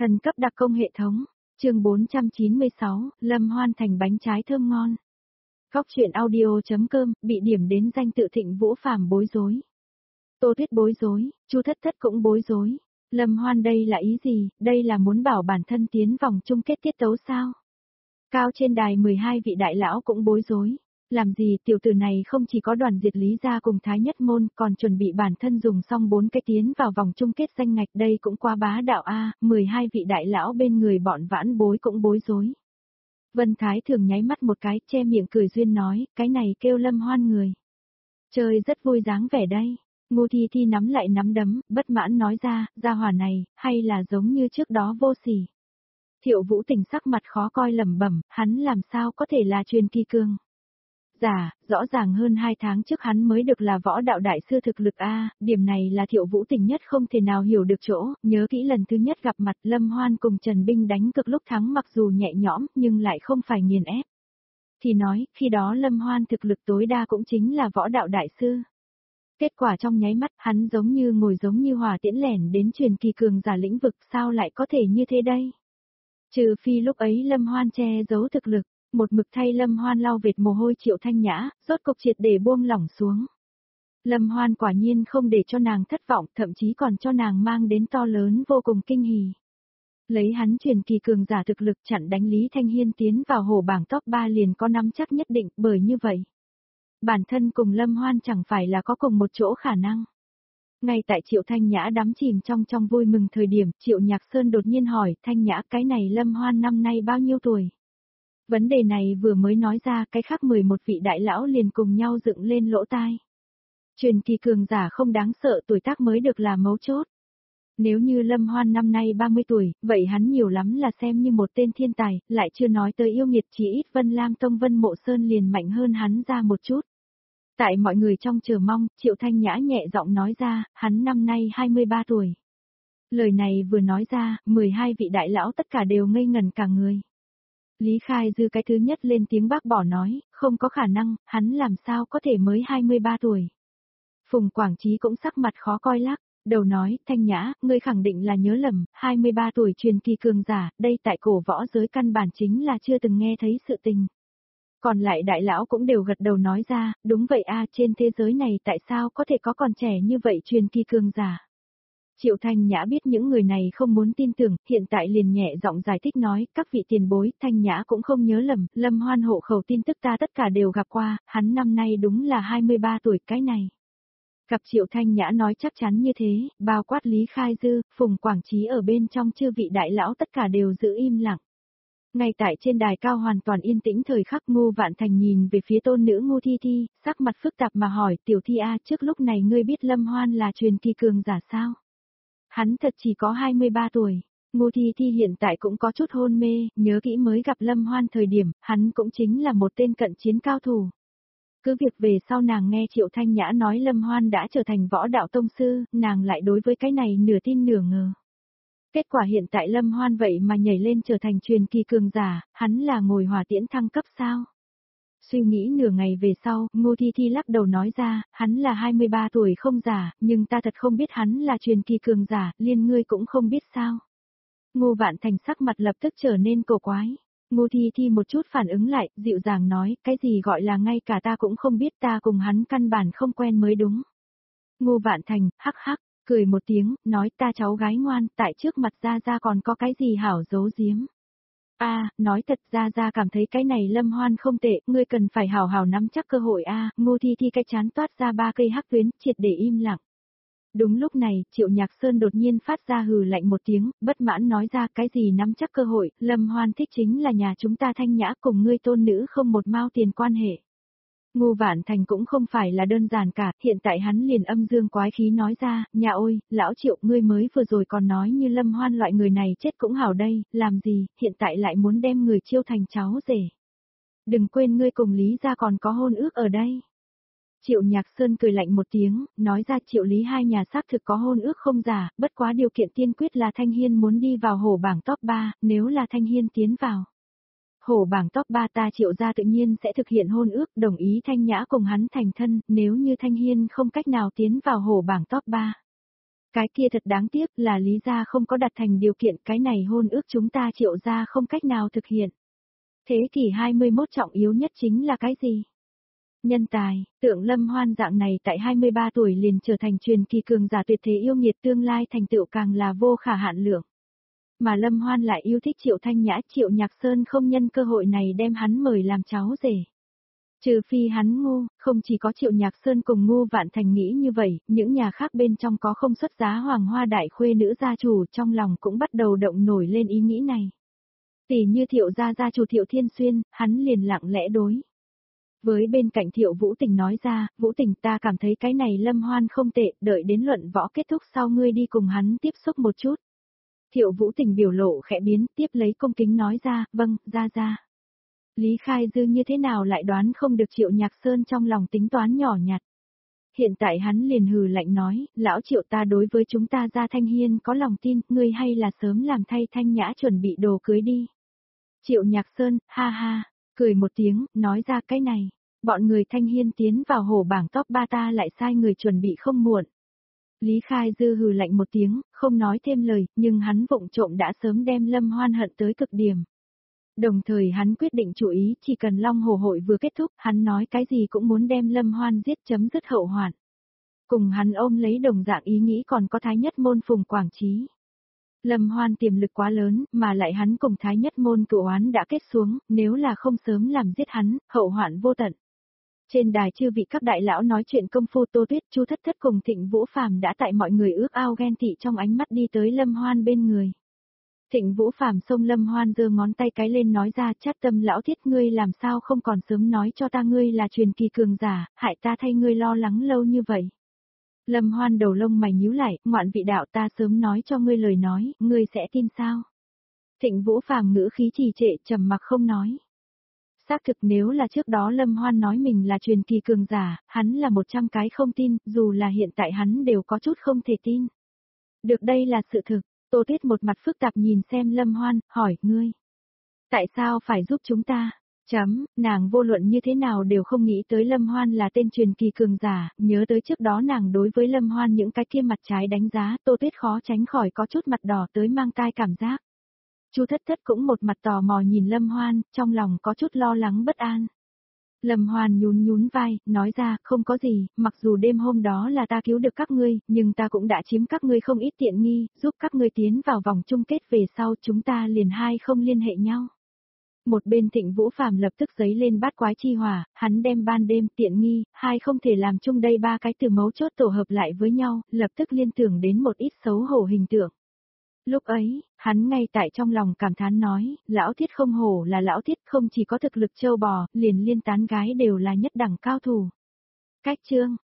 Thần cấp đặc công hệ thống, chương 496, Lâm Hoan thành bánh trái thơm ngon. Góc truyện audio.com, bị điểm đến danh tự Thịnh Vũ Phàm bối rối. Tô Tuyết bối rối, Chu Thất Thất cũng bối rối. Lâm Hoan đây là ý gì, đây là muốn bảo bản thân tiến vòng chung kết tiết tấu sao? Cao trên đài 12 vị đại lão cũng bối rối. Làm gì tiểu tử này không chỉ có đoàn diệt Lý gia cùng Thái Nhất Môn còn chuẩn bị bản thân dùng xong 4 cái tiến vào vòng chung kết danh ngạch, đây cũng quá bá đạo a. 12 vị đại lão bên người bọn Vãn Bối cũng bối rối. Vân Thái Thường nháy mắt một cái, che miệng cười duyên nói, cái này kêu Lâm Hoan người. Chơi rất vui dáng vẻ đây. Ngô Thi Thi nắm lại nắm đấm, bất mãn nói ra, gia hỏa này, hay là giống như trước đó vô sỉ. Thiệu Vũ Tình sắc mặt khó coi lẩm bẩm, hắn làm sao có thể là truyền kỳ cương. Dạ, rõ ràng hơn 2 tháng trước hắn mới được là võ đạo đại sư thực lực a, điểm này là Thiệu Vũ Tình nhất không thể nào hiểu được chỗ, nhớ kỹ lần thứ nhất gặp mặt Lâm Hoan cùng Trần Binh đánh cực lúc thắng mặc dù nhẹ nhõm nhưng lại không phải nghiền ép. Thì nói, khi đó Lâm Hoan thực lực tối đa cũng chính là võ đạo đại sư. Kết quả trong nháy mắt hắn giống như hỏa tiễn lẻn đến truyền kỳ cường giả lĩnh vực, sao lại có thể như thế đây? Trừ phi lúc ấy Lâm Hoan che giấu thực lực. Một mực thay Lâm Hoan lau vệt mồ hôi Triệu Thanh Nhã, rốt cục triệt để buông lỏng xuống. Lâm Hoan quả nhiên không để cho nàng thất vọng, thậm chí còn cho nàng mang đến to lớn vô cùng kinh hỉ. Lấy hắn truyền kỳ cường giả thực lực chặn đánh Lý Thanh Hiên tiến vào hổ bảng top 3 liền có nắm chắc nhất định, bởi như vậy. Bản thân cùng Lâm Hoan chẳng phải là có cùng một chỗ khả năng. Ngay tại Triệu Thanh Nhã đắm chìm trong vui mừng thời điểm, Triệu Nhạc Sơn đột nhiên hỏi, Thanh Nhã cái này Lâm Hoan năm nay bao nhiêu tuổi? Vấn đề này vừa mới nói ra, cái khác 11 vị đại lão liền cùng nhau dựng lên lỗ tai. Truyền kỳ cường giả không đáng sợ, tuổi tác mới được là mấu chốt. Nếu như Lâm Hoan năm nay 30 tuổi, vậy hắn nhiều lắm là xem như một tên thiên tài, lại chưa nói tới yêu nghiệt, chỉ ít Vân Lam Tông Vân Mộ Sơn liền mạnh hơn hắn ra một chút. Tại mọi người trong chờ mong, Triệu Thanh Nhã nhẹ giọng nói ra, hắn năm nay 23 tuổi. Lời này vừa nói ra, 12 vị đại lão tất cả đều ngây ngẩn cả người. Lý Khai Dư cái thứ nhất lên tiếng bác bỏ nói, không có khả năng, hắn làm sao có thể mới 23 tuổi. Phùng Quảng Chí cũng sắc mặt khó coi lắc, đầu nói, Thanh Nhã, ngươi khẳng định là nhớ lầm, 23 tuổi truyền kỳ cường giả, đây tại cổ võ giới căn bản chính là chưa từng nghe thấy sự tình. Còn lại đại lão cũng đều gật đầu nói ra, đúng vậy a, trên thế giới này tại sao có thể có còn trẻ như vậy truyền kỳ cường giả. Triệu Thanh Nhã biết những người này không muốn tin tưởng, hiện tại liền nhẹ giọng giải thích nói, các vị tiền bối, Thanh Nhã cũng không nhớ lầm, Lâm Hoan hộ khẩu tin tức ta tất cả đều gặp qua, hắn năm nay đúng là 23 tuổi cái này. Gặp Triệu Thanh Nhã nói chắc chắn như thế, bao quát Lý Khai Dư, Phùng Quảng Chí ở bên trong chư vị đại lão tất cả đều giữ im lặng. Ngay tại trên đài cao hoàn toàn yên tĩnh thời khắc, Ngô Vạn Thành nhìn về phía tôn nữ Ngô Thi Thi, sắc mặt phức tạp mà hỏi, Tiểu Thi a, trước lúc này ngươi biết Lâm Hoan là truyền kỳ cường giả sao? Hắn thật chỉ có 23 tuổi. Ngô Thi Thi hiện tại cũng có chút hôn mê, nhớ kỹ mới gặp Lâm Hoan thời điểm, hắn cũng chính là một tên cận chiến cao thủ. Cứ việc về sau nàng nghe Triệu Thanh Nhã nói Lâm Hoan đã trở thành võ đạo tông sư, nàng lại đối với cái này nửa tin nửa ngờ. Kết quả hiện tại Lâm Hoan vậy mà nhảy lên trở thành truyền kỳ cường giả, hắn là ngồi hỏa tiễn thăng cấp sao? Suy nghĩ nửa ngày về sau, Ngô Thi Thi lắc đầu nói ra, hắn là 23 tuổi không giả, nhưng ta thật không biết hắn là truyền kỳ cường giả, liên ngươi cũng không biết sao. Ngô Vạn Thành sắc mặt lập tức trở nên cổ quái. Ngô Thi Thi một chút phản ứng lại, dịu dàng nói, cái gì gọi là ngay cả ta cũng không biết, ta cùng hắn căn bản không quen mới đúng. Ngô Vạn Thành, hắc hắc, cười một tiếng, nói ta cháu gái ngoan, tại trước mặt Gia Gia còn có cái gì hảo giấu giếm. Nói thật ra cảm thấy cái này Lâm Hoan không tệ, ngươi cần phải hào hào nắm chắc cơ hội Ngô Thi Thi cái chán toát ra 3 cây hắc tuyến, triệt để im lặng. Đúng lúc này, Triệu Nhạc Sơn đột nhiên phát ra hừ lạnh một tiếng, bất mãn nói ra cái gì nắm chắc cơ hội, Lâm Hoan thích chính là nhà chúng ta Thanh Nhã cùng ngươi tôn nữ không một mao tiền quan hệ. Ngô Vạn Thành cũng không phải là đơn giản cả, hiện tại hắn liền âm dương quái khí nói ra, nhà ôi, lão Triệu ngươi mới vừa rồi còn nói như Lâm Hoan loại người này chết cũng hảo đây, làm gì, hiện tại lại muốn đem người chiêu thành cháu rể. Đừng quên ngươi cùng Lý gia còn có hôn ước ở đây. Triệu Nhạc Sơn cười lạnh một tiếng, nói ra Triệu Lý hai nhà xác thực có hôn ước không giả, bất quá điều kiện tiên quyết là Thanh Hiên muốn đi vào hổ bảng top 3, nếu là Thanh Hiên tiến vào hổ bảng top 3 ta Triệu gia tự nhiên sẽ thực hiện hôn ước, đồng ý Thanh Nhã cùng hắn thành thân, nếu như Thanh Hiên không cách nào tiến vào hổ bảng top 3. Cái kia thật đáng tiếc là Lý gia không có đặt thành điều kiện, cái này hôn ước chúng ta Triệu gia không cách nào thực hiện. Thế kỷ 21 trọng yếu nhất chính là cái gì? Nhân tài, tượng Lâm Hoan dạng này tại 23 tuổi liền trở thành truyền kỳ cường giả tuyệt thế yêu nghiệt, tương lai thành tựu càng là vô khả hạn lượng. Mà Lâm Hoan lại yêu thích Triệu Thanh Nhã, Triệu Nhạc Sơn không nhân cơ hội này đem hắn mời làm cháu rể. Trừ phi hắn ngu, không chỉ có Triệu Nhạc Sơn cùng Ngu Vạn Thành nghĩ như vậy, những nhà khác bên trong có không xuất giá hoàng hoa đại khuê nữ gia chủ trong lòng cũng bắt đầu động nổi lên ý nghĩ này. Tỷ như Thiệu gia gia chủ Thiệu Thiên Xuyên, hắn liền lặng lẽ đối với bên cạnh Thiệu Vũ Tình nói ra, Vũ Tình ta cảm thấy cái này Lâm Hoan không tệ, đợi đến luận võ kết thúc sau ngươi đi cùng hắn tiếp xúc một chút. Thiệu Vũ Tình biểu lộ khẽ biến, tiếp lấy cung kính nói ra, vâng, ra. Lý Khai Dư như thế nào lại đoán không được Triệu Nhạc Sơn trong lòng tính toán nhỏ nhặt. Hiện tại hắn liền hừ lạnh nói, lão Triệu ta đối với chúng ta gia Thanh Hiên có lòng tin, ngươi hay là sớm làm thay Thanh Nhã chuẩn bị đồ cưới đi. Triệu Nhạc Sơn, ha ha, cười một tiếng, nói ra cái này, bọn người Thanh Hiên tiến vào hổ bảng top 3 ta lại sai người chuẩn bị không muộn. Lý Khai Dư hừ lạnh một tiếng, không nói thêm lời, nhưng hắn vụng trộm đã sớm đem Lâm Hoan hận tới cực điểm. Đồng thời hắn quyết định chủ ý, chỉ cần Long Hồ hội vừa kết thúc, hắn nói cái gì cũng muốn đem Lâm Hoan giết chấm dứt hậu hoạn. Cùng hắn ôm lấy đồng dạng ý nghĩ còn có Thái Nhất Môn Phùng Quảng Trí. Lâm Hoan tiềm lực quá lớn, mà lại hắn cùng Thái Nhất Môn cửu oán đã kết xuống, nếu là không sớm làm giết hắn, hậu hoạn vô tận. Trên đài chư vị các đại lão nói chuyện công phu, Tô Tuyết, Chu Thất Thất cùng Thịnh Vũ Phàm đã tại mọi người ước ao ghen tị trong ánh mắt đi tới Lâm Hoan bên người. Thịnh Vũ Phàm xông Lâm Hoan giơ ngón tay cái lên nói ra, chát tâm lão thiết, ngươi làm sao không còn sớm nói cho ta ngươi là truyền kỳ cường giả, hại ta thay ngươi lo lắng lâu như vậy. Lâm Hoan đầu lông mày nhíu lại, ngoạn vị đạo, ta sớm nói cho ngươi lời nói, ngươi sẽ tin sao? Thịnh Vũ Phàm ngữ khí trì trệ, trầm mặc không nói. Xác thực nếu là trước đó Lâm Hoan nói mình là truyền kỳ cường giả, hắn là 100 cái không tin, dù là hiện tại hắn đều có chút không thể tin. Được, đây là sự thực. Tô Tuyết một mặt phức tạp nhìn xem Lâm Hoan, hỏi, ngươi. Tại sao phải giúp chúng ta? Nàng vô luận như thế nào đều không nghĩ tới Lâm Hoan là tên truyền kỳ cường giả, nhớ tới trước đó nàng đối với Lâm Hoan những cái kia mặt trái đánh giá, Tô Tuyết khó tránh khỏi có chút mặt đỏ tới mang tai cảm giác. Chu Thất Thất cũng một mặt tò mò nhìn Lâm Hoan, trong lòng có chút lo lắng bất an. Lâm Hoan nhún vai, nói ra, không có gì, mặc dù đêm hôm đó là ta cứu được các ngươi, nhưng ta cũng đã chiếm các ngươi không ít tiện nghi, giúp các ngươi tiến vào vòng chung kết về sau chúng ta liền hai không liên hệ nhau. Một bên Thịnh Vũ Phàm lập tức giấy lên bát quái chi hỏa, hắn đem ban đêm tiện nghi, hai không thể làm chung đây ba cái từ mấu chốt tổ hợp lại với nhau, lập tức liên tưởng đến một ít xấu hổ hình tượng. Lúc ấy, hắn ngay tại trong lòng cảm thán nói, lão thiết không hổ là lão thiết, không chỉ có thực lực trâu bò, liền liên tán gái đều là nhất đẳng cao thủ. Cách chương,